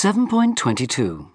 7.22.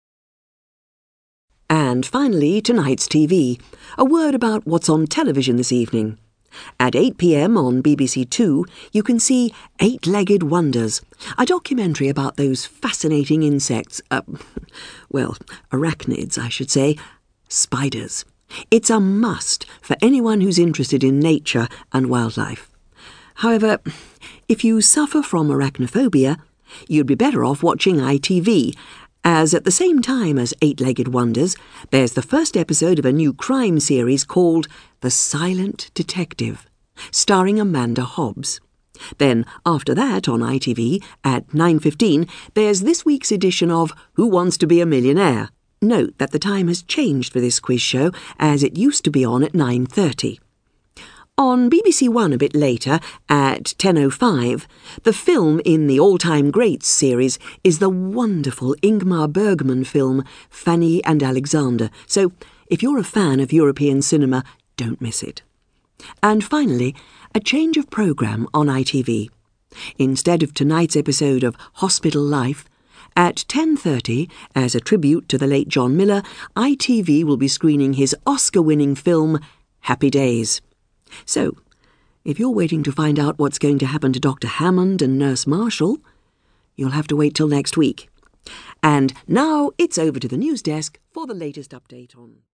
And finally, tonight's TV. A word about what's on television this evening. At 8 p.m. on BBC Two, you can see Eight-Legged Wonders, a documentary about those fascinating insects, arachnids, I should say, spiders. It's a must for anyone who's interested in nature and wildlife. However, if you suffer from arachnophobia, you'd be better off watching ITV, as at the same time as Eight-Legged Wonders, there's the first episode of a new crime series called The Silent Detective, starring Amanda Hobbs. Then, after that, on ITV, at 9:15, there's this week's edition of Who Wants to Be a Millionaire? Note that the time has changed for this quiz show, as it used to be on at 9:30. On BBC One a bit later, at 10:05, the film in the All Time Greats series is the wonderful Ingmar Bergman film Fanny and Alexander, so if you're a fan of European cinema, don't miss it. And finally, a change of programme on ITV. Instead of tonight's episode of Hospital Life, at 10:30, as a tribute to the late John Miller, ITV will be screening his Oscar-winning film Happy Days. So, if you're waiting to find out what's going to happen to Dr. Hammond and Nurse Marshall, you'll have to wait till next week. And now it's over to the news desk for the latest update on...